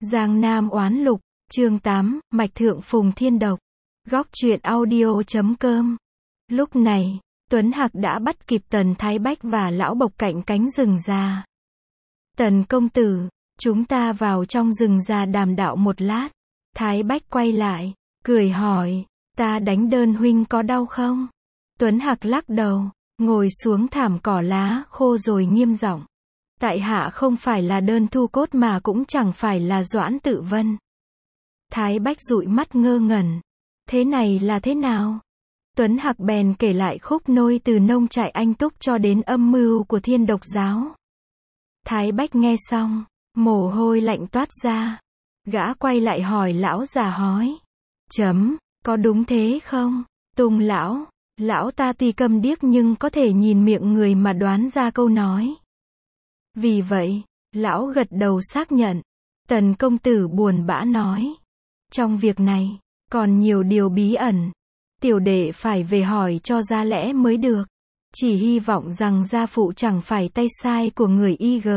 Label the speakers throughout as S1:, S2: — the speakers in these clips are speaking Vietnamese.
S1: Giang Nam oán lục, chương 8, Mạch Thượng Phùng Thiên Độc. Góc truyện audio.com. Lúc này, Tuấn Hạc đã bắt kịp Tần Thái Bách và lão Bộc cạnh cánh rừng già. Tần công tử, chúng ta vào trong rừng già đàm đạo một lát. Thái Bách quay lại, cười hỏi, ta đánh đơn huynh có đau không? Tuấn Hạc lắc đầu, ngồi xuống thảm cỏ lá khô rồi nghiêm giọng. Tại hạ không phải là đơn thu cốt mà cũng chẳng phải là Doãn Tự Vân. Thái Bách dụi mắt ngơ ngẩn. Thế này là thế nào? Tuấn Hạc bèn kể lại khúc nôi từ nông trại Anh Túc cho đến âm mưu của Thiên Độc giáo. Thái Bách nghe xong, mồ hôi lạnh toát ra. Gã quay lại hỏi lão già hói. Có đúng thế không? Tùng lão ta tuy câm điếc nhưng có thể nhìn miệng người mà đoán ra câu nói. Vì vậy, lão gật đầu xác nhận. Tần công tử buồn bã nói. Trong việc này, còn nhiều điều bí ẩn. Tiểu đệ phải về hỏi cho ra lẽ mới được. Chỉ hy vọng rằng gia phụ chẳng phải tay sai của người IG.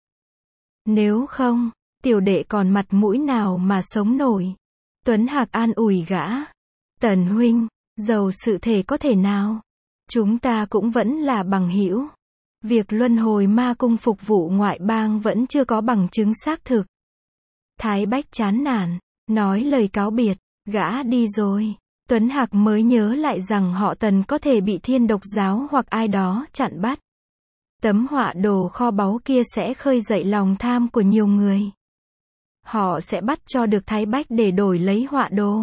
S1: Nếu không, tiểu đệ còn mặt mũi nào mà sống nổi. Tuấn Hạc an ủi gã. Tần huynh, dầu sự thể có thể nào. Chúng ta cũng vẫn là bằng hữu. Việc luân hồi ma cung phục vụ ngoại bang vẫn chưa có bằng chứng xác thực. Thái Bách chán nản, nói lời cáo biệt, gã đi rồi. Tuấn Hạc mới nhớ lại rằng họ Tần có thể bị Thiên Độc giáo hoặc ai đó chặn bắt. Tấm họa đồ kho báu kia sẽ khơi dậy lòng tham của nhiều người. Họ sẽ bắt cho được Thái Bách để đổi lấy họa đồ.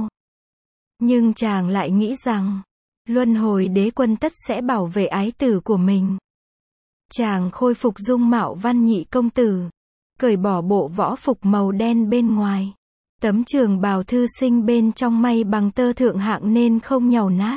S1: Nhưng chàng lại nghĩ rằng, luân hồi đế quân tất sẽ bảo vệ ái tử của mình. Chàng khôi phục dung mạo văn nhị công tử, cởi bỏ bộ võ phục màu đen bên ngoài. Tấm trường bào thư sinh bên trong may bằng tơ thượng hạng nên không nhàu nát.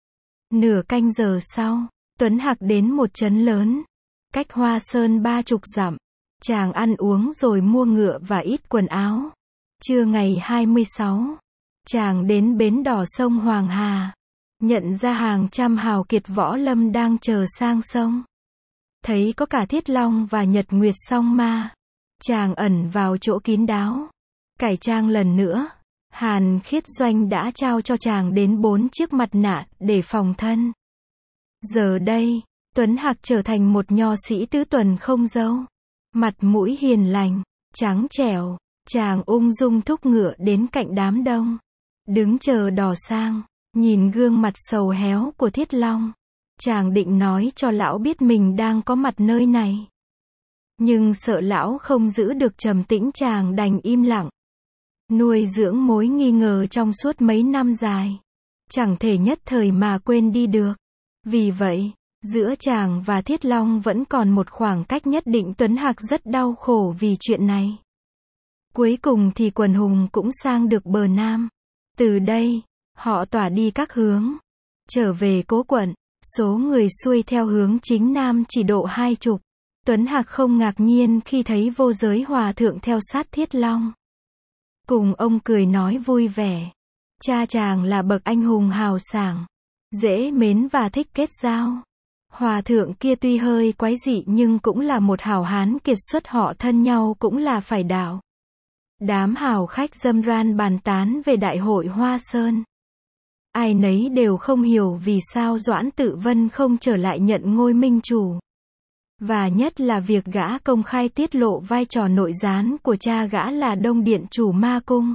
S1: Nửa canh giờ sau, Tuấn Hạc đến một trấn lớn, cách Hoa Sơn 30 dặm. Chàng ăn uống rồi mua ngựa và ít quần áo. Trưa ngày 26, chàng đến bến đò sông Hoàng Hà, nhận ra hàng trăm hào kiệt võ lâm đang chờ sang sông. Thấy có cả Thiết Long và Nhật Nguyệt Song Ma. Chàng ẩn vào chỗ kín đáo. Cải trang lần nữa, Hàn Khiết Doanh đã trao cho chàng đến 4 chiếc mặt nạ để phòng thân. Giờ đây, Tuấn Hạc trở thành một nho sĩ tứ tuần không râu. Mặt mũi hiền lành, trắng trẻo. Chàng ung dung thúc ngựa đến cạnh đám đông. Đứng chờ đò sang, nhìn gương mặt sầu héo của Thiết Long. Chàng định nói cho lão biết mình đang có mặt nơi này. Nhưng sợ lão không giữ được trầm tĩnh, chàng đành im lặng. Nuôi dưỡng mối nghi ngờ trong suốt mấy năm dài. Chẳng thể nhất thời mà quên đi được. Vì vậy, giữa chàng và Thiết Long vẫn còn một khoảng cách nhất định. Tuấn Hạc rất đau khổ vì chuyện này. Cuối cùng thì quần hùng cũng sang được bờ Nam. Từ đây, họ tỏa đi các hướng. Trở về Cố quận, số người xuôi theo hướng chính Nam chỉ độ 20. Tuấn Hạc không ngạc nhiên khi thấy Vô Giới Hòa thượng theo sát Thiết Long. Cùng ông cười nói vui vẻ. Cha chàng là bậc anh hùng hào sảng, dễ mến và thích kết giao. Hòa thượng kia tuy hơi quái dị nhưng cũng là một hảo hán kiệt xuất, họ thân nhau cũng là phải đạo. Đám hào khách râm ran bàn tán về đại hội Hoa Sơn. Ai nấy đều không hiểu vì sao Doãn Tự Vân không trở lại nhận ngôi minh chủ. Và nhất là việc gã công khai tiết lộ vai trò nội gián của cha gã là Đông Điện chủ ma cung.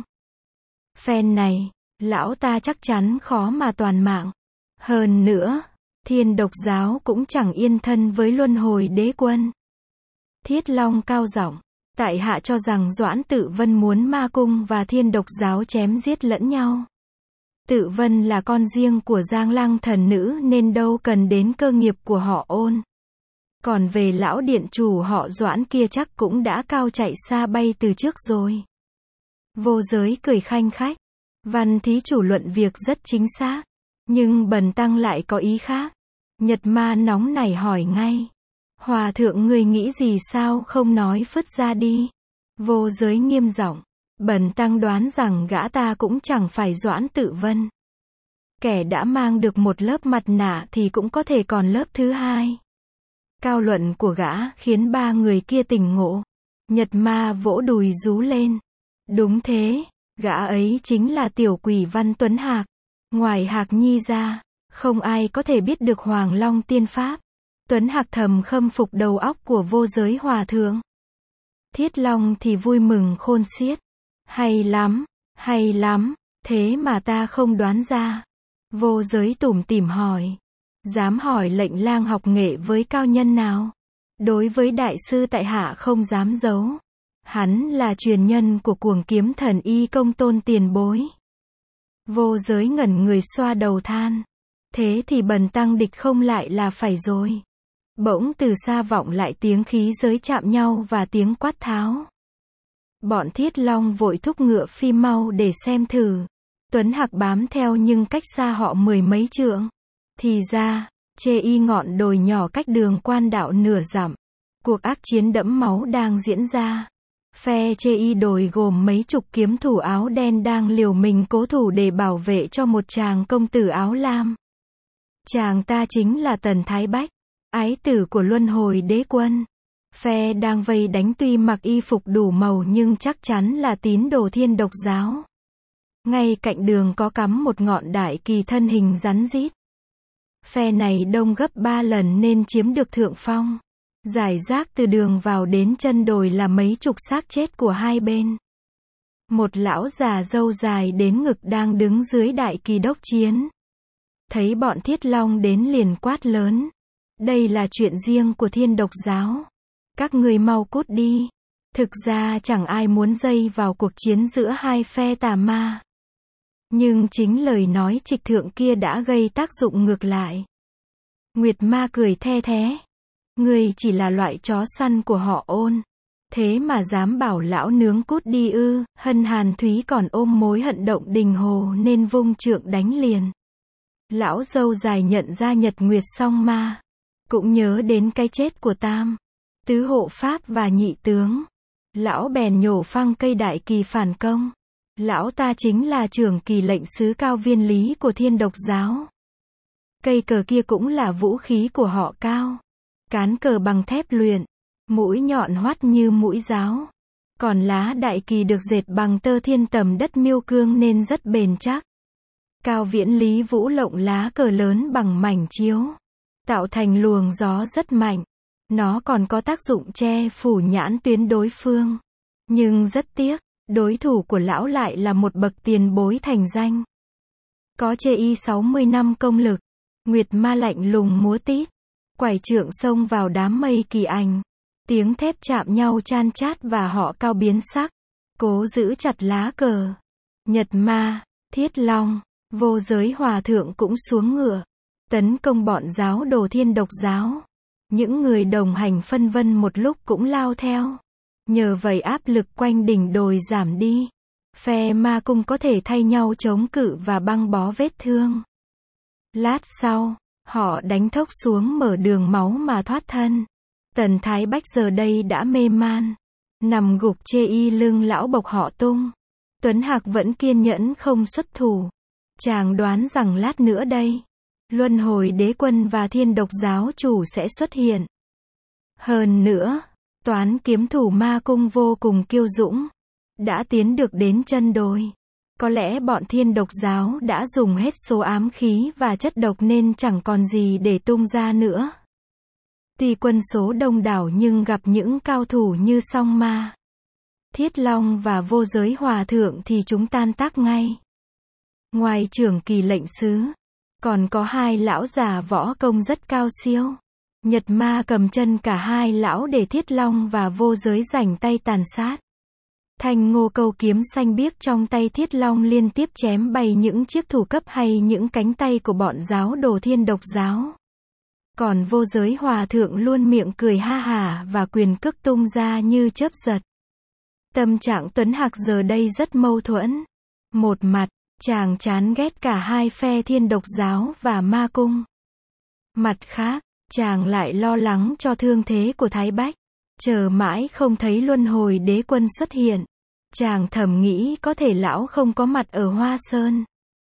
S1: Phen này, lão ta chắc chắn khó mà toàn mạng. Hơn nữa, Thiên Độc giáo cũng chẳng yên thân với luân hồi đế quân. Thiết Long cao giọng, tại hạ cho rằng Doãn Tự Vân muốn ma cung và Thiên Độc giáo chém giết lẫn nhau. Tự Vân là con riêng của Giang Lăng thần nữ nên đâu cần đến cơ nghiệp của họ Ôn. Còn về lão điện chủ họ Doãn kia chắc cũng đã cao chạy xa bay từ trước rồi. Vô Giới cười khanh khách. Văn thí chủ luận việc rất chính xác. Nhưng bần tăng lại có ý khác. Nhật Ma nóng nảy hỏi ngay. Hòa thượng người nghĩ gì sao không nói phứt ra đi. Vô Giới nghiêm giọng. Bần tăng đoán rằng gã ta cũng chẳng phải Doãn Tự Vân. Kẻ đã mang được một lớp mặt nạ thì cũng có thể còn lớp thứ hai. Cao luận của gã khiến ba người kia tỉnh ngộ. Nhật Ma vỗ đùi rú lên. Đúng thế, gã ấy chính là tiểu quỷ Văn Tuấn Hạc. Ngoài Hạc Nhi ra, không ai có thể biết được Hoàng Long tiên pháp. Tuấn Hạc thầm khâm phục đầu óc của Vô Giới Hòa Thượng. Thiết Long thì vui mừng khôn xiết. Hay lắm, thế mà ta không đoán ra. Vô Giới tủm tỉm hỏi. Dám hỏi lệnh lang học nghệ với cao nhân nào? Đối với đại sư tại hạ không dám giấu. Hắn là truyền nhân của Cuồng Kiếm Thần Y Công Tôn tiền bối. Vô Giới ngẩn người xoa đầu than. Thế thì bần tăng địch không lại là phải rồi. Bỗng từ xa vọng lại tiếng khí giới chạm nhau và tiếng quát tháo. Bọn Thiết Long vội thúc ngựa phi mau để xem thử. Tuấn Hạc bám theo nhưng cách xa họ 10 mấy trượng. Thì ra, Chê Y ngọn đồi nhỏ cách đường Quan Đạo nửa dặm. Cuộc ác chiến đẫm máu đang diễn ra. Phe Chê Y đồi gồm mấy chục kiếm thủ áo đen đang liều mình cố thủ để bảo vệ cho một chàng công tử áo lam. Chàng ta chính là Tần Thái Bách, ái tử của Luân Hồi Đế Quân. Phe đang vây đánh tuy mặc y phục đủ màu nhưng chắc chắn là tín đồ Thiên Độc giáo. Ngay cạnh đường có cắm một ngọn đại kỳ thân hình rắn rít. Phe này đông gấp 3 lần nên chiếm được thượng phong. Giải rác từ đường vào đến chân đồi là mấy chục xác chết của hai bên. Một lão già râu dài đến ngực đang đứng dưới đại kỳ đốc chiến. Thấy bọn Thiết Long đến liền quát lớn. Đây là chuyện riêng của Thiên Độc giáo. Các người mau cút đi. Thực ra chẳng ai muốn dây vào cuộc chiến giữa hai phe tà ma. Nhưng chính lời nói trịch thượng kia đã gây tác dụng ngược lại. Nguyệt Ma cười the thé. Ngươi chỉ là loại chó săn của họ Ôn. Thế mà dám bảo lão nướng cút đi ư? Hân Hàn Thúy còn ôm mối hận động Đình Hồ nên vung trượng đánh liền. Lão dâu dài nhận ra Nhật Nguyệt Song Ma. Cũng nhớ đến cái chết của Tam, Tứ Hộ Pháp và Nhị Tướng. Lão bèn nhổ phăng cây đại kỳ phản công. Lão ta chính là trưởng kỳ lệnh sứ Cao Viên Lý của Thiên Độc giáo. Cây cờ kia cũng là vũ khí của họ Cao. Cán cờ bằng thép luyện, mũi nhọn hoắt như mũi giáo. Còn lá đại kỳ được dệt bằng tơ thiên tầm đất miêu cương nên rất bền chắc. Cao Viễn Lý vũ lộng lá cờ lớn bằng mảnh chiếu, tạo thành luồng gió rất mạnh. Nó còn có tác dụng che phủ nhãn tuyến đối phương. Nhưng rất tiếc, đối thủ của lão lại là một bậc tiền bối thành danh. Có Chê Y 60 năm công lực. Nguyệt Ma lạnh lùng múa tít, quải trượng xông vào đám mây kỳ ảnh. Tiếng thép chạm nhau chan chát và họ Cao biến sắc, cố giữ chặt lá cờ. Nhật Ma, Thiết Long, Vô Giới Hòa Thượng cũng xuống ngựa, tấn công bọn giáo đồ Thiên Độc giáo. Những người đồng hành phân vân một lúc cũng lao theo. Nhờ vậy áp lực quanh đỉnh đồi giảm đi. Phe Ma Cung có thể thay nhau chống cự và băng bó vết thương. Lát sau, họ đánh thốc xuống mở đường máu mà thoát thân. Tần Thái Bách giờ đây đã mê man, nằm gục Chê Y lưng lão bộc họ Tung. Tuấn Hạc vẫn kiên nhẫn không xuất thủ. Chàng đoán rằng lát nữa đây, Luân Hồi Đế Quân và Thiên Độc giáo chủ sẽ xuất hiện. Hơn nữa, toán kiếm thủ Ma Cung vô cùng kiêu dũng, đã tiến được đến chân đồi. Có lẽ bọn Thiên Độc giáo đã dùng hết số ám khí và chất độc nên chẳng còn gì để tung ra nữa. Tuy quân số đông đảo nhưng gặp những cao thủ như Song Ma, Thiết Long và Vô Giới Hòa Thượng thì chúng tan tác ngay. Ngoài trưởng kỳ lệnh sứ, còn có hai lão già võ công rất cao siêu. Nhật Ma cầm chân cả hai lão để Thiết Long và Vô Giới rảnh tay tàn sát. Thanh ngô câu kiếm xanh biếc trong tay Thiết Long liên tiếp chém bay những chiếc thủ cấp hay những cánh tay của bọn giáo đồ Thiên Độc giáo. Còn Vô Giới Hòa Thượng luôn miệng cười ha hả và quyền cước tung ra như chớp giật. Tâm trạng Tuấn Hạc giờ đây rất mâu thuẫn. Một mặt, chàng chán ghét cả hai phe Thiên Độc giáo và Ma Cung. Mặt khác, chàng lại lo lắng cho thương thế của Thái Bách. Chờ mãi không thấy Luân Hồi Đế Quân xuất hiện. Chàng thầm nghĩ có thể lão không có mặt ở Hoa Sơn.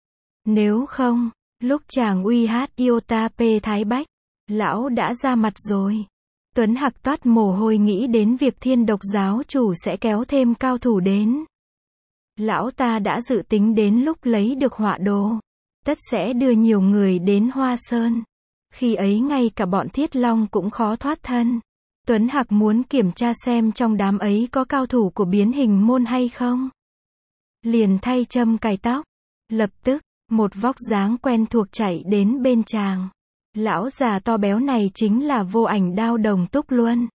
S1: Nếu không, lúc chàng uy hát Iota P Thái Bách, lão đã ra mặt rồi. Tuấn Hạc toát mồ hôi nghĩ đến việc Thiên Độc giáo chủ sẽ kéo thêm cao thủ đến. Lão ta đã dự tính đến lúc lấy được họa đồ, tất sẽ đưa nhiều người đến Hoa Sơn. Khi ấy ngay cả bọn Thiết Long cũng khó thoát thân. Tuấn Hạc muốn kiểm tra xem trong đám ấy có cao thủ của biến hình môn hay không. Liền thay châm cài tóc. Lập tức, một vóc dáng quen thuộc chạy đến bên chàng. Lão già to béo này chính là Vô Ảnh Đao Đồng Túc Luân.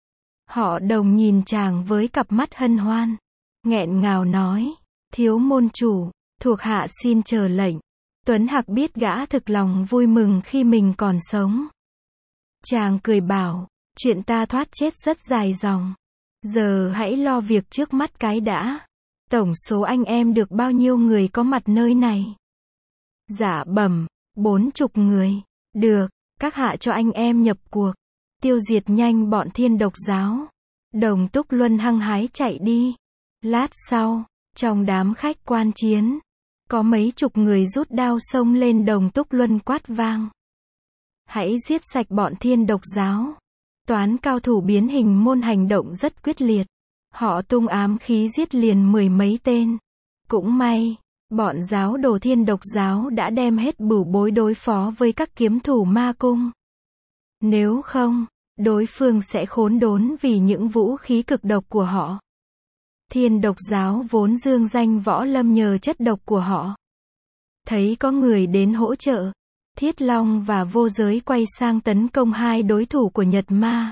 S1: Họ Đồng nhìn chàng với cặp mắt hân hoan. Nghẹn ngào nói, thiếu môn chủ, thuộc hạ xin chờ lệnh. Tuấn Hạc biết gã thực lòng vui mừng khi mình còn sống. Chàng cười bảo, chuyện ta thoát chết rất dài dòng. Giờ hãy lo việc trước mắt cái đã. Tổng số anh em được bao nhiêu người có mặt nơi này? Dạ bẩm, 40 người. Được, các hạ cho anh em nhập cuộc. Tiêu diệt nhanh bọn Thiên Độc giáo. Đồng Túc Luân hăng hái chạy đi. Lát sau, trong đám khách quan chiến, có mấy chục người rút đao xông lên Đồng Túc Luân quát vang. Hãy giết sạch bọn Thiên Độc giáo. Toán cao thủ biến hình môn hành động rất quyết liệt. Họ tung ám khí giết liền 10 mấy tên. Cũng may, bọn giáo đồ Thiên Độc giáo đã đem hết bửu bối đối phó với các kiếm thủ ma cung. Nếu không, đối phương sẽ khốn đốn vì những vũ khí cực độc của họ. Thiên Độc giáo vốn dương danh võ lâm nhờ chất độc của họ. Thấy có người đến hỗ trợ, Thiết Long và Vô Giới quay sang tấn công hai đối thủ của Nhật Ma.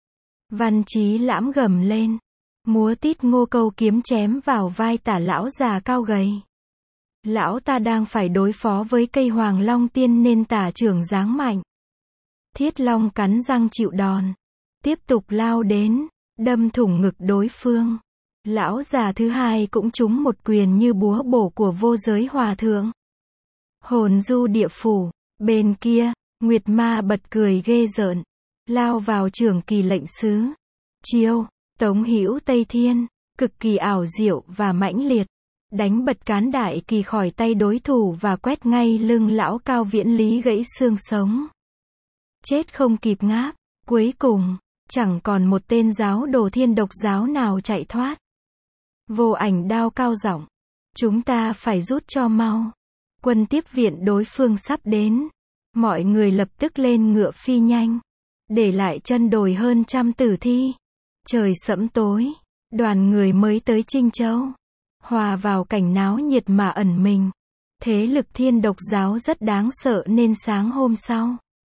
S1: Văn Chí Lãm gầm lên, múa tít ngô câu kiếm chém vào vai Tả lão già cao gầy. Lão ta đang phải đối phó với cây Hoàng Long Tiên nên Tả trưởng dáng mạnh. Thiết Long cắn răng chịu đòn, tiếp tục lao đến, đâm thủng ngực đối phương. Lão già thứ hai cũng trúng một quyền như búa bổ của Vô Giới hòa thượng. Hồn du địa phủ, bên kia, Nguyệt Ma bật cười ghê rợn, lao vào Trưởng Kỳ lệnh sứ. Chiêu, Tống Hữu Tây Thiên, cực kỳ ảo diệu và mãnh liệt, đánh bật cán đại kỳ khỏi tay đối thủ và quét ngay lưng lão Cao Viễn Lý gãy xương sống. Chết không kịp ngáp, cuối cùng, chẳng còn một tên giáo đồ Thiên Độc giáo nào chạy thoát. Vô Ảnh Đao cao giọng, chúng ta phải rút cho mau. Quân tiếp viện đối phương sắp đến. Mọi người lập tức lên ngựa phi nhanh, để lại chân đồi hơn 100 tử thi. Trời sẫm tối, đoàn người mới tới Trinh Châu, hòa vào cảnh náo nhiệt mà ẩn mình. Thế lực Thiên Độc giáo rất đáng sợ nên sáng hôm sau,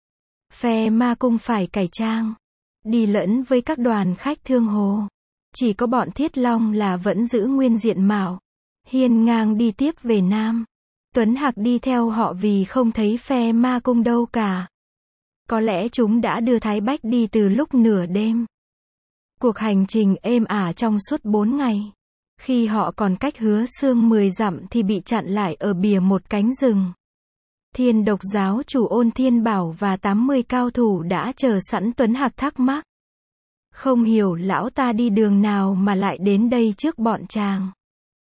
S1: phe ma cung phải cải trang, đi lẫn với các đoàn khách thương hồ. Chỉ có bọn Thiết Long là vẫn giữ nguyên diện mạo, hiên ngang đi tiếp về Nam. Tuấn Hạc đi theo họ vì không thấy phe ma cung đâu cả. Có lẽ chúng đã đưa Thái Bách đi từ lúc nửa đêm. Cuộc hành trình êm ả trong suốt 4 ngày. Khi họ còn cách Hứa Xương 10 dặm thì bị chặn lại ở bìa một cánh rừng. Thiên Độc giáo chủ Ôn Thiên Bảo và 80 cao thủ đã chờ sẵn. Tuấn Hạc thắc mắc, không hiểu lão ta đi đường nào mà lại đến đây trước bọn chàng.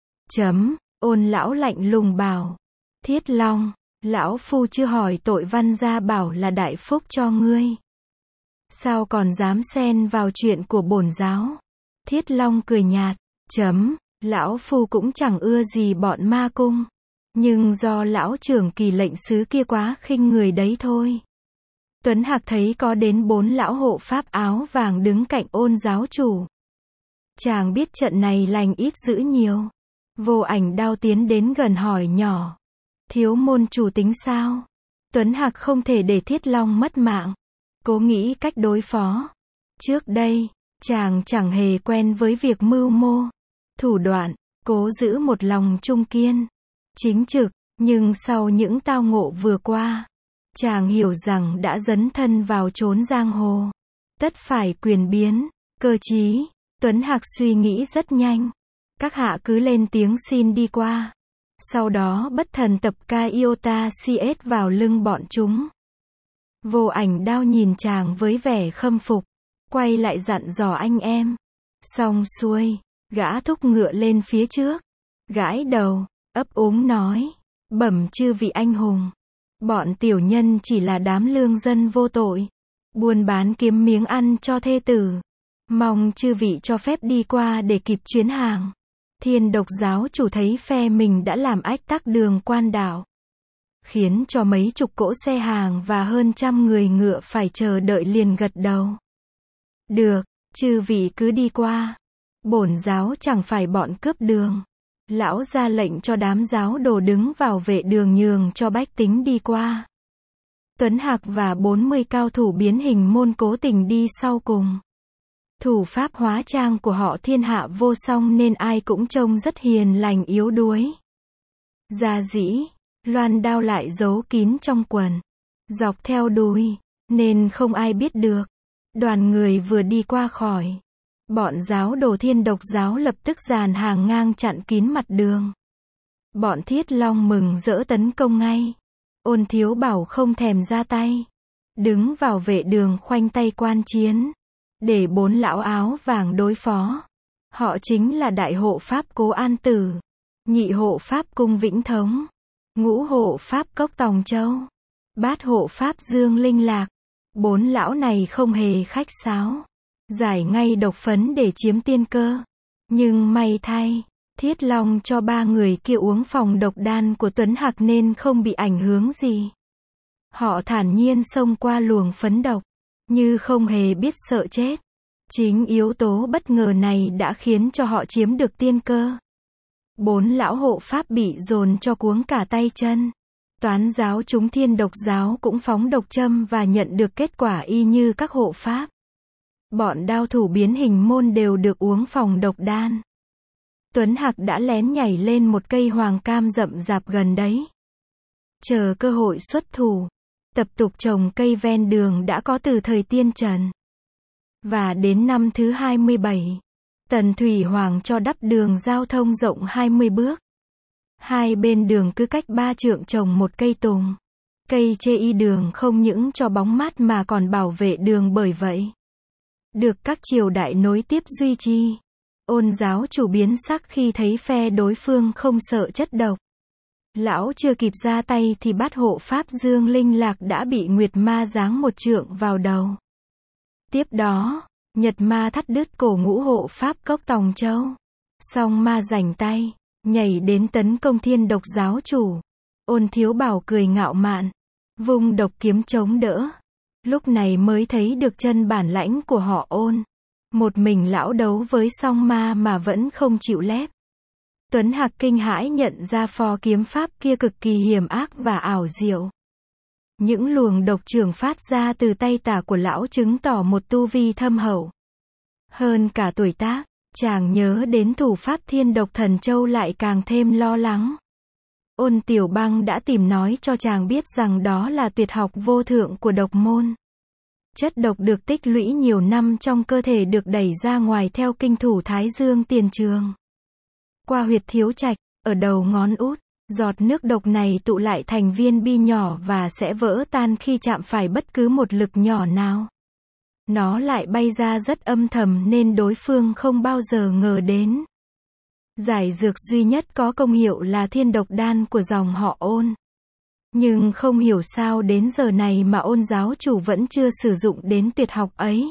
S1: Ôn lão lạnh lùng bảo, Thiết Long, lão phu chưa hỏi tội văn gia bảo là đại phúc cho ngươi. Sao còn dám xen vào chuyện của bổn giáo? Thiết Long cười nhạt, lão phu cũng chẳng ưa gì bọn ma cung. Nhưng do lão Trưởng Kỳ lệnh sứ kia quá khinh người đấy thôi. Tuấn Hạc thấy có đến 4 lão hộ pháp áo vàng đứng cạnh Ôn giáo chủ. Chàng biết trận này lành ít dữ nhiều. Vô Ảnh Đao tiến đến gần hỏi nhỏ, thiếu môn chủ tính sao? Tuấn Hạc không thể để Thiết Long mất mạng, cố nghĩ cách đối phó. Trước đây, chàng chẳng hề quen với việc mưu mô, thủ đoạn, cố giữ một lòng trung kiên, chính trực, nhưng sau những tao ngộ vừa qua, chàng hiểu rằng đã dấn thân vào chốn giang hồ, tất phải quyền biến, cơ trí. Tuấn Hạc suy nghĩ rất nhanh. Các hạ cứ lên tiếng xin đi qua. Sau đó bất thần tập ca iota cs vào lưng bọn chúng. Vô Ảnh Đao nhìn chàng với vẻ khâm phục, quay lại dặn dò anh em. Xong xuôi, gã thúc ngựa lên phía trước, gãi đầu, ấp úng nói, bẩm chư vị anh hùng, bọn tiểu nhân chỉ là đám lương dân vô tội, buôn bán kiếm miếng ăn cho thê tử, mong chư vị cho phép đi qua để kịp chuyến hàng. Thiên độc giáo chủ thấy phe mình đã làm ách tắc đường quan đạo, khiến cho mấy chục cỗ xe hàng và hơn 100 người ngựa phải chờ đợi, liền gật đầu. Được, chư vị cứ đi qua. Bổn giáo chẳng phải bọn cướp đường. Lão ra lệnh cho đám giáo đồ đứng vào vệ đường nhường cho bách tính đi qua. Tuấn Hạc và 40 cao thủ biến hình môn cố tình đi sau cùng. Thủ pháp hóa trang của họ thiên hạ vô song nên ai cũng trông rất hiền lành yếu đuối. Gia dĩ, loan đao lại giấu kín trong quần, dọc theo đùi, nên không ai biết được. Đoàn người vừa đi qua khỏi, bọn giáo đồ Thiên Độc giáo lập tức dàn hàng ngang chặn kín mặt đường. Bọn Thiết Long mừng rỡ tấn công ngay. Ôn Thiếu Bảo không thèm ra tay, đứng vào vệ đường khoanh tay quan chiến, để 4 lão áo vàng đối phó. Họ chính là Đại hộ pháp Cố An Tử, Nhị hộ pháp Cung Vĩnh Thống, Ngũ hộ pháp Cốc Tòng Châu, Bát hộ pháp Dương Linh Lạc. 4 lão này không hề khách sáo, giải ngay độc phấn để chiếm tiên cơ. Nhưng may thay, Thiết Long cho 3 người kia uống phòng độc đan của Tuấn Hạc nên không bị ảnh hưởng gì. Họ thản nhiên xông qua luồng phấn độc, như không hề biết sợ chết. Chính yếu tố bất ngờ này đã khiến cho họ chiếm được tiên cơ. 4 lão hộ pháp bị dồn cho cuống cả tay chân. Toán giáo chúng Thiên Độc giáo cũng phóng độc châm và nhận được kết quả y như các hộ pháp. Bọn đao thủ biến hình môn đều được uống phòng độc đan. Tuấn Hạc đã lén nhảy lên một cây hoàng cam rậm rạp gần đấy, chờ cơ hội xuất thủ. Tập tục trồng cây ven đường đã có từ thời Tiên Trần. Và đến năm thứ 27, Tần Thủy Hoàng cho đắp đường giao thông rộng 20 bước. Hai bên đường cứ cách 3 trượng trồng một cây tùng. Cây chê y đường không những cho bóng mát mà còn bảo vệ đường, bởi vậy được các triều đại nối tiếp duy trì. Ôn giáo chủ biến sắc khi thấy phe đối phương không sợ chất độc. Lão chưa kịp ra tay thì Bát hộ pháp Dương Linh Lạc đã bị Nguyệt Ma giáng một trượng vào đầu. Tiếp đó, Nhật Ma thắt đứt cổ Ngũ hộ pháp Cốc Tòng Châu. Song Ma rảnh tay, nhảy đến tấn công Thiên Độc giáo chủ. Ôn Thiếu Bảo cười ngạo mạn, vung độc kiếm chống đỡ. Lúc này mới thấy được chân bản lãnh của họ Ôn. Một mình lão đấu với song ma mà vẫn không chịu lép. Tuấn Hạc kinh hãi nhận ra phò kiếm pháp kia cực kỳ hiểm ác và ảo diệu. Những luồng độc trường phát ra từ tay tả của lão chứng tỏ một tu vi thâm hậu. Hơn cả tuổi tác, chàng nhớ đến thủ pháp Thiên Độc Thần Châu lại càng thêm lo lắng. Ôn Tiểu Bang đã tìm nói cho chàng biết rằng đó là tuyệt học vô thượng của độc môn. Chất độc được tích lũy nhiều năm trong cơ thể được đẩy ra ngoài theo kinh thủ Thái Dương Tiền Trường. Qua huyệt thiếu trạch, ở đầu ngón út, giọt nước độc này tụ lại thành viên bi nhỏ và sẽ vỡ tan khi chạm phải bất cứ một lực nhỏ nào. Nó lại bay ra rất âm thầm nên đối phương không bao giờ ngờ đến. Giải dược duy nhất có công hiệu là Thiên Độc đan của dòng họ Ôn. Nhưng không hiểu sao đến giờ này mà Ôn giáo chủ vẫn chưa sử dụng đến tuyệt học ấy.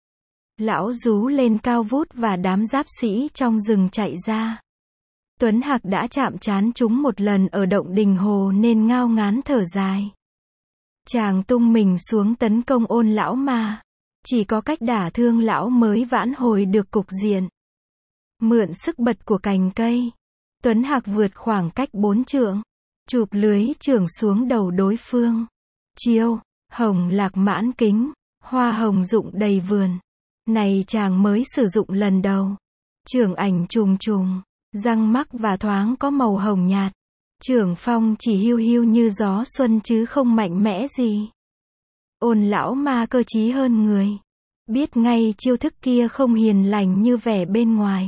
S1: Lão rú lên cao vút và đám giáp sĩ trong rừng chạy ra. Tuấn Hạc đã chạm trán chúng một lần ở động Đình Hồ nên ngao ngán thở dài. Chàng tung mình xuống tấn công Ôn lão mà. Chỉ có cách đả thương lão mới vãn hồi được cục diện. Mượn sức bật của cành cây, Tuấn Hạc vượt khoảng cách 4 trượng, chụp lưới chưởng xuống đầu đối phương. Chiêu, hồng lạc mãn kính, hoa hồng rụng đầy vườn. Này chàng mới sử dụng lần đầu. Chưởng ảnh trùng trùng, răng mắc và thoáng có màu hồng nhạt. Chưởng phong chỉ hiu hiu như gió xuân chứ không mạnh mẽ gì. Ôn lão ma cơ trí hơn người, biết ngay chiêu thức kia không hiền lành như vẻ bên ngoài.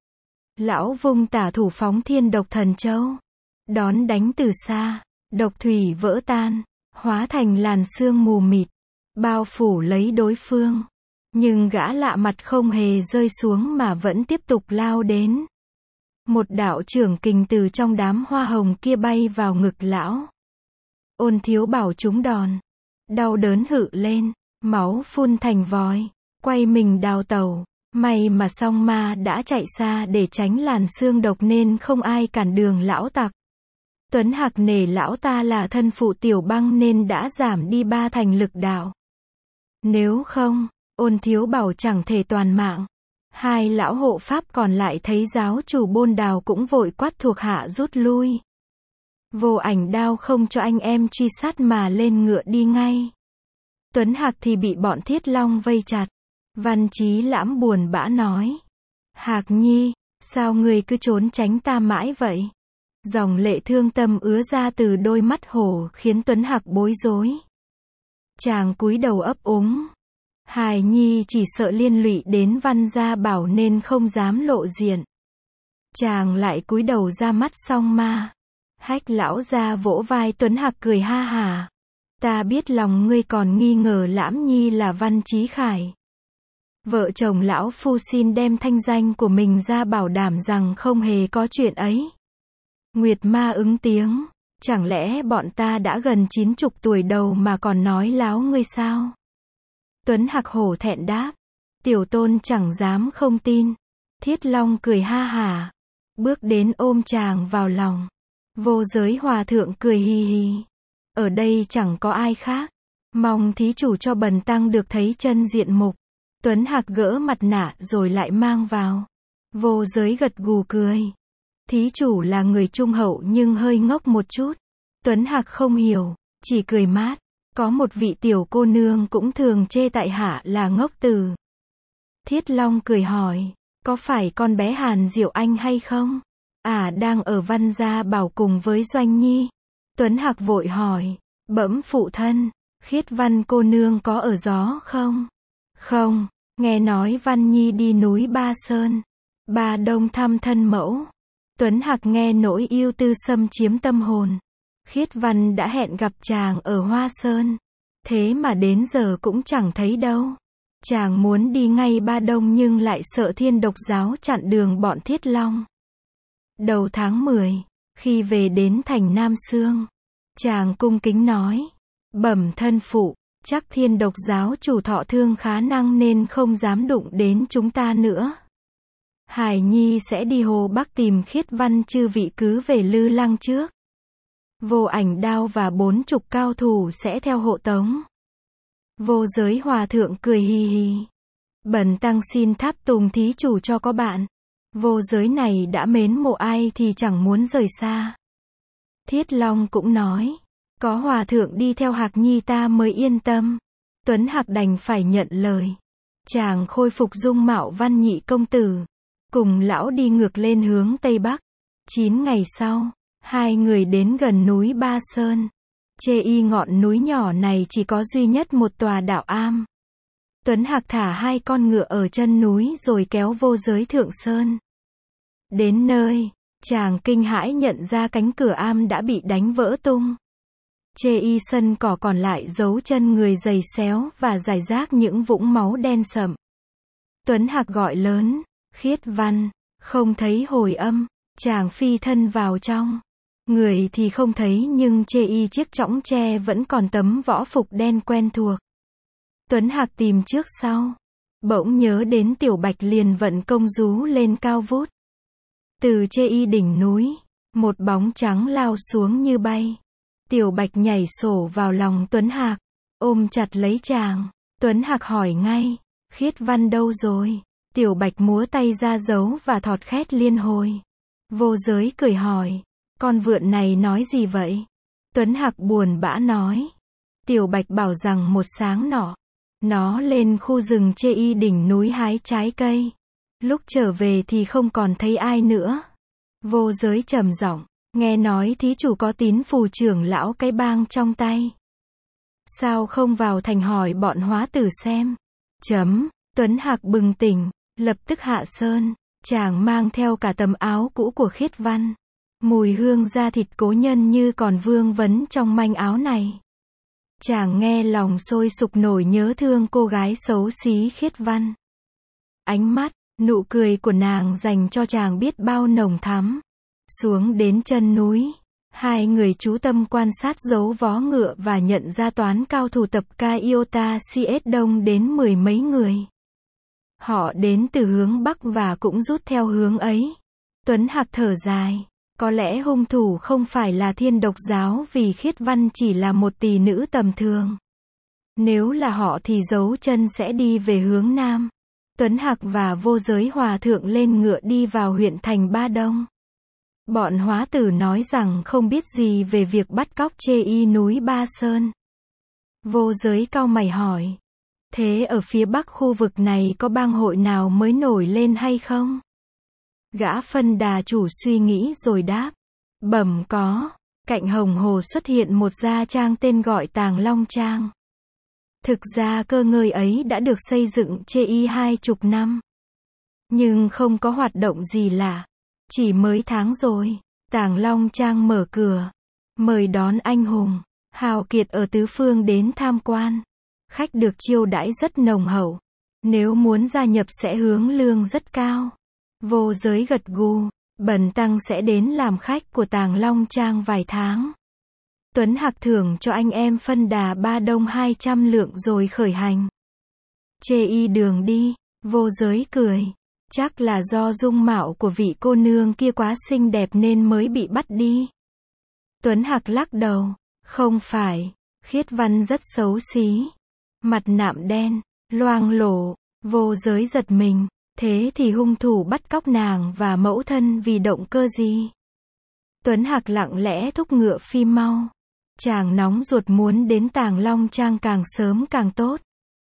S1: Lão vung tả thủ phóng Thiên Độc Thần Châu, đón đánh từ xa, độc thủy vỡ tan, hóa thành làn sương mù mịt, bao phủ lấy đối phương. Nhưng gã lạ mặt không hề rơi xuống mà vẫn tiếp tục lao đến. Một đạo chưởng kình từ trong đám hoa hồng kia bay vào ngực lão. Ôn Thiếu Bảo trúng đòn, đau đớn hự lên, máu phun thành vòi, quay mình đào tẩu. May mà song ma đã chạy xa để tránh làn xương độc nên không ai cản đường lão tặc. Tuấn Hạc nể lão ta là thân phụ Tiểu Băng nên đã giảm đi 3 thành lực đạo. Nếu không, Ôn Thiếu Bảo chẳng thể toàn mạng. 2 lão hộ pháp còn lại thấy giáo chủ Bôn Đào cũng vội quát thuộc hạ rút lui. Vô Ảnh Đao không cho anh em truy sát mà lên ngựa đi ngay. Tuấn Hạc thì bị bọn Thiết Long vây chặt. Văn Chí Lãm buồn bã nói. Hạc Nhi, sao ngươi cứ trốn tránh ta mãi vậy? Dòng lệ thương tâm ứa ra từ đôi mắt hổ khiến Tuấn Hạc bối rối. Chàng cúi đầu ấp úng. Hài Nhi chỉ sợ liên lụy đến Văn Gia Bảo nên không dám lộ diện. Chàng lại cúi đầu ra mắt song ma. Hách lão ra vỗ vai Tuấn Hạc cười ha hả. Ta biết lòng ngươi còn nghi ngờ Lãm Nhi là Văn Chí Khải. Vợ chồng lão phu xin đem thanh danh của mình ra bảo đảm rằng không hề có chuyện ấy. Nguyệt Ma ứng tiếng. Chẳng lẽ bọn ta đã gần 90 tuổi đầu mà còn nói láo ngươi sao? Tuấn Hạc hổ thẹn đáp. Tiểu tôn chẳng dám không tin. Thiết Long cười ha hả. Bước đến ôm chàng vào lòng. Vô Giới Hòa Thượng cười hi hi. Ở đây chẳng có ai khác. Mong thí chủ cho bần tăng được thấy chân diện mục. Tuấn Hạc gỡ mặt nạ rồi lại mang vào. Vô Giới gật gù cười. Thí chủ là người trung hậu nhưng hơi ngốc một chút. Tuấn Hạc không hiểu, chỉ cười mát. Có một vị tiểu cô nương cũng thường chê tại hạ là ngốc từ. Thiết Long cười hỏi, có phải con bé Hàn Diệu Anh hay không? Đang ở Văn Gia Bảo cùng với Doanh Nhi. Tuấn Hạc vội hỏi, bẩm phụ thân, Khiết Văn cô nương có ở gió không? Không, nghe nói Văn Nhi đi núi Ba Sơn, Ba Đông thăm thân mẫu. Tuấn Hạc nghe nỗi yêu tư xâm chiếm tâm hồn. Khiết Văn đã hẹn gặp chàng ở Hoa Sơn. Thế mà đến giờ cũng chẳng thấy đâu. Chàng muốn đi ngay Ba Đông nhưng lại sợ Thiên Độc giáo chặn đường bọn Thiết Long. Đầu tháng 10, khi về đến thành Nam Sương, chàng cung kính nói, bẩm thân phụ, chắc Thiên Độc giáo chủ thọ thương khá năng nên không dám đụng đến chúng ta nữa. Hải Nhi sẽ đi Hồ Bắc tìm Khiết Văn chư vị cứ về Lư Lăng trước. Vô Ảnh Đao và 40 cao thủ sẽ theo hộ tống. Vô Giới Hòa Thượng cười hi hi. Bần tăng xin tháp tùng thí chủ cho có bạn. Vô Giới này đã mến mộ ai thì chẳng muốn rời xa. Thiết Long cũng nói, có Hòa Thượng đi theo Hạc Nhi ta mới yên tâm. Tuấn Hạc đành phải nhận lời. Chàng khôi phục dung mạo Văn Nhị công tử. Cùng lão đi ngược lên hướng Tây Bắc. 9 ngày sau, 2 người đến gần núi Ba Sơn. Chê y ngọn núi nhỏ này chỉ có duy nhất một tòa đạo am. Tuấn Hạc thả 2 con ngựa ở chân núi rồi kéo Vô Giới thượng sơn. Đến nơi, chàng kinh hãi nhận ra cánh cửa am đã bị đánh vỡ tung. Chê y sân cỏ còn lại dấu chân người giày xéo và rải rác những vũng máu đen sậm. Tuấn Hạc gọi lớn, Khiết Văn, không thấy hồi âm, chàng phi thân vào trong. Người thì không thấy nhưng chê y chiếc chõng tre vẫn còn tấm võ phục đen quen thuộc. Tuấn Hạc tìm trước sau. Bỗng nhớ đến Tiểu Bạch liền vận công rú lên cao vút. Từ chê y đỉnh núi, một bóng trắng lao xuống như bay. Tiểu Bạch nhảy sổ vào lòng Tuấn Hạc, ôm chặt lấy chàng. Tuấn Hạc hỏi ngay, Khiết Văn đâu rồi? Tiểu Bạch múa tay ra dấu và thọt khét liên hồi. Vô Giới cười hỏi, con vượn này nói gì vậy? Tuấn Hạc buồn bã nói, Tiểu Bạch bảo rằng một sáng nọ, nó lên khu rừng chê y đỉnh núi hái trái cây. Lúc trở về thì không còn thấy ai nữa. Vô Giới trầm giọng, nghe nói thí chủ có tín phù trưởng lão cái bang trong tay. Sao không vào thành hỏi bọn hóa tử xem? Tuấn Hạc bừng tỉnh, lập tức hạ sơn. Chàng mang theo cả tấm áo cũ của Khiết Văn. Mùi hương da thịt cố nhân như còn vương vấn trong manh áo này. Chàng nghe lòng sôi sục nổi nhớ thương cô gái xấu xí Khiết Văn. Ánh mắt, nụ cười của nàng dành cho chàng biết bao nồng thắm. Xuống đến chân núi, 2 người chú tâm quan sát dấu vó ngựa và nhận ra toán cao thủ tập ca Iota CS đông đến 10 mấy người. Họ đến từ hướng Bắc và cũng rút theo hướng ấy. Tuấn Hạc thở dài. Có lẽ hung thủ không phải là Thiên Độc giáo vì Khiết Văn chỉ là một tỷ nữ tầm thường. Nếu là họ thì dấu chân sẽ đi về hướng Nam. Tuấn Hạc và Vô Giới Hòa Thượng lên ngựa đi vào huyện thành Ba Đông. Bọn hóa tử nói rằng không biết gì về việc bắt cóc Chê Y núi Ba Sơn. Vô Giới cau mày hỏi. Thế ở phía bắc khu vực này có bang hội nào mới nổi lên hay không? Gã phân đà chủ suy nghĩ rồi đáp. Bẩm có. Cạnh Hồng Hồ xuất hiện một gia trang tên gọi Tàng Long Trang. Thực ra cơ ngơi ấy đã được xây dựng Chê Y 20 năm. Nhưng không có hoạt động gì lạ. Chỉ mới tháng rồi, Tàng Long Trang mở cửa. Mời đón anh hùng, hào kiệt ở tứ phương đến tham quan. Khách được chiêu đãi rất nồng hậu. Nếu muốn gia nhập sẽ hướng lương rất cao. Vô Giới gật gù. Bần tăng sẽ đến làm khách của Tàng Long Trang vài tháng. Tuấn Hạc thưởng cho anh em phân đà Ba Đông 200 lượng rồi khởi hành. Chê Y đường đi. Vô Giới cười. Chắc là do dung mạo của vị cô nương kia quá xinh đẹp nên mới bị bắt đi. Tuấn Hạc lắc đầu. Không phải. Khiết Văn rất xấu xí. Mặt nạm đen, loang lổ. Vô Giới giật mình. Thế thì hung thủ bắt cóc nàng và mẫu thân vì động cơ gì? Tuấn Hạc lặng lẽ thúc ngựa phi mau. Chàng nóng ruột muốn đến Tàng Long Trang càng sớm càng tốt.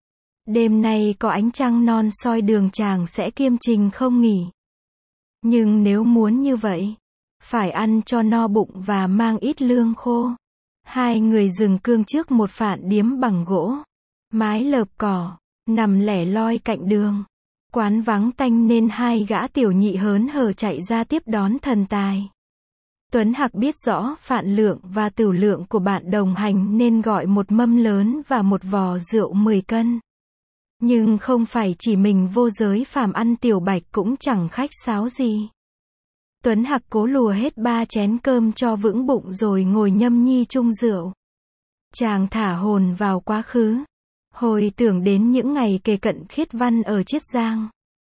S1: Đêm nay có ánh trăng non soi đường chàng sẽ kiêm trình không nghỉ. Nhưng nếu muốn như vậy, phải ăn cho no bụng và mang ít lương khô. Hai người dừng cương trước một phạn điếm bằng gỗ. Mái lợp cỏ, nằm lẻ loi cạnh đường. Quán vắng tanh nên hai gã tiểu nhị hớn hở chạy ra tiếp đón thần tài. Tuấn Hạc biết rõ phạn lượng và tửu lượng của bạn đồng hành nên gọi một mâm lớn và một vò rượu 10 cân. Nhưng không phải chỉ mình Vô Giới phàm ăn tiểu bạch cũng chẳng khách sáo gì. Tuấn Hạc cố lùa hết 3 chén cơm cho vững bụng rồi ngồi nhâm nhi chung rượu. Chàng thả hồn vào quá khứ. Hồi tưởng đến những ngày kề cận Khiết Văn ở Chiết Giang.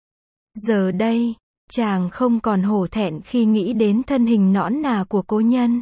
S1: Giờ đây, chàng không còn hổ thẹn khi nghĩ đến thân hình nõn nà của cố nhân.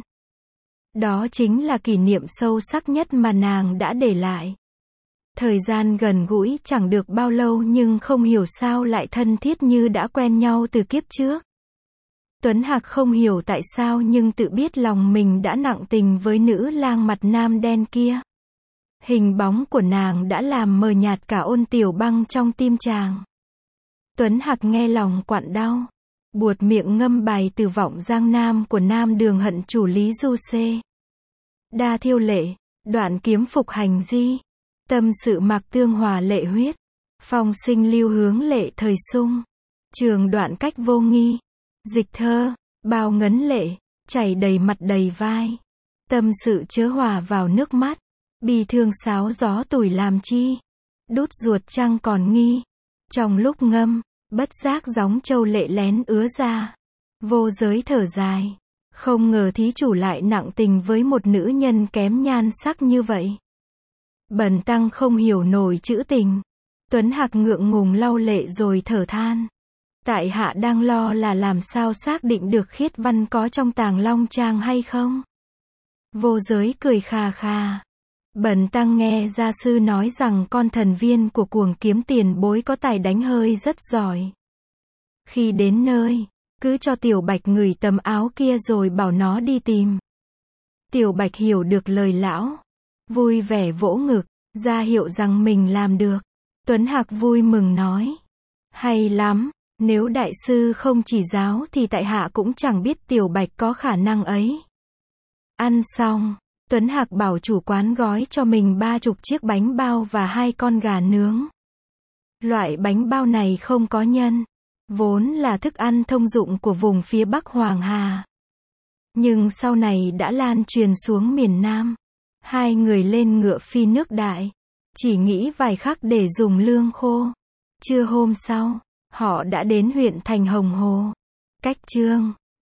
S1: Đó chính là kỷ niệm sâu sắc nhất mà nàng đã để lại. Thời gian gần gũi chẳng được bao lâu nhưng không hiểu sao lại thân thiết như đã quen nhau từ kiếp trước. Tuấn Hạc không hiểu tại sao nhưng tự biết lòng mình đã nặng tình với nữ lang mặt nam đen kia. Hình bóng của nàng đã làm mờ nhạt cả Ôn Tiểu Băng trong tim chàng. Tuấn Hạc nghe lòng quặn đau. Buột miệng ngâm bài Từ Vọng Giang Nam của Nam Đường Hận chủ Lý Du Xê. Đa thiêu lệ, đoạn kiếm phục hành di. Tâm sự mạc tương hòa lệ huyết. Phong sinh lưu hướng lệ thời sung. Trường đoạn cách vô nghi. Dịch thơ, bao ngấn lệ, chảy đầy mặt đầy vai. Tâm sự chớ hòa vào nước mắt. Bi thương sáo gió tủi làm chi. Đút ruột trăng còn nghi. Trong lúc ngâm, bất giác gióng châu lệ lén ứa ra. Vô Giới thở dài. Không ngờ thí chủ lại nặng tình với một nữ nhân kém nhan sắc như vậy. Bần tăng không hiểu nổi chữ tình. Tuấn Hạc ngượng ngùng lau lệ rồi thở than. Tại hạ đang lo là làm sao xác định được Khiết Văn có trong Tàng Long Trang hay không. Vô Giới cười khà khà. Bần tăng nghe gia sư nói rằng con thần viên của Cuồng Kiếm tiền bối có tài đánh hơi rất giỏi. Khi đến nơi, cứ cho Tiểu Bạch ngửi tấm áo kia rồi bảo nó đi tìm. Tiểu Bạch hiểu được lời lão. Vui vẻ vỗ ngực, ra hiệu rằng mình làm được. Tuấn Hạc vui mừng nói. Hay lắm, nếu đại sư không chỉ giáo thì tại hạ cũng chẳng biết Tiểu Bạch có khả năng ấy. Ăn xong, Tuấn Hạc bảo chủ quán gói cho mình 30 chiếc bánh bao và 2 con gà nướng. Loại bánh bao này không có nhân, vốn là thức ăn thông dụng của vùng phía Bắc Hoàng Hà. Nhưng sau này đã lan truyền xuống miền Nam. Hai người lên ngựa phi nước Đại, chỉ nghĩ vài khắc để dùng lương khô. Trưa hôm sau, họ đã đến huyện thành Hồng Hồ. Cách chương